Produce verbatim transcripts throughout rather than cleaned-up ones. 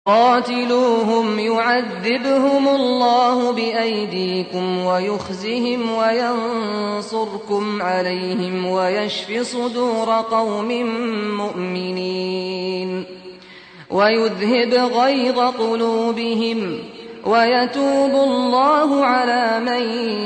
قاتلوهم يعذبهم الله بأيديكم ويخزهم وينصركم عليهم ويشف صدور قوم مؤمنين ويذهب غيظ قلوبهم ويتوب الله على من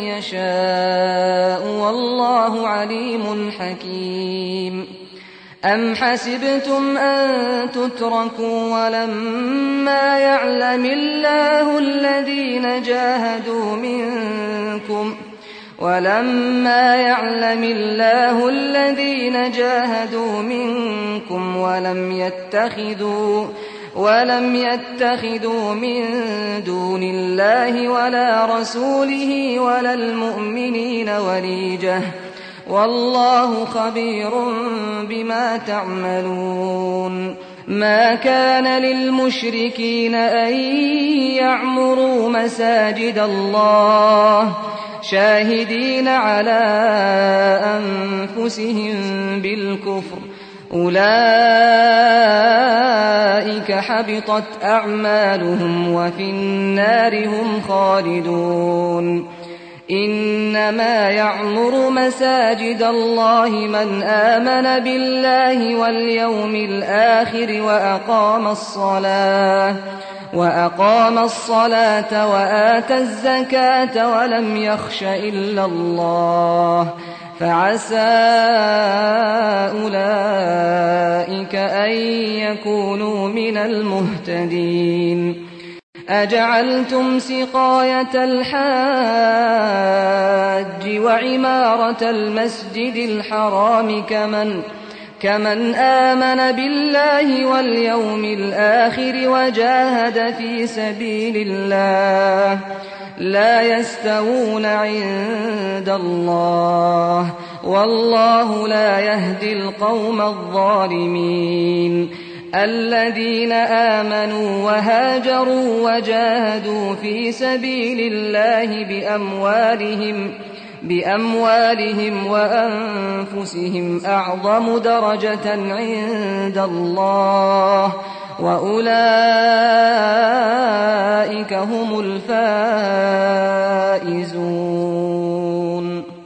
يشاء والله عليم حكيم. أم حسبتم أن تتركوا ولما يعلم الله الذين جاهدوا منكم ولما يعلم الله الذين جاهدوا منكم ولم يتخذوا ولم يتخذوا من دون الله ولا رسوله ولا المؤمنين وليجة والله خبير بما تعملون. ما كان للمشركين أن يعمروا مساجد الله شاهدين على أنفسهم بالكفر أولئك حبطت أعمالهم وفي النار هم خالدون. إنما يعمر مساجد الله من آمن بالله واليوم الآخر وأقام الصلاة وأقام الصلاة وآتى الزكاة ولم يخش إلا الله فعسى أولئك أن يكونوا من المهتدين. أجعلتم سقاية الحاج وعمارة المسجد الحرام كمن كمن آمن بالله واليوم الآخر وجاهد في سبيل الله لا يستوون عند الله والله لا يهدي القوم الظالمين. الذين آمنوا وهاجروا وجاهدوا في سبيل الله بأموالهم بأموالهم وأنفسهم أعظم درجة عند الله وأولئك هم الفائزون.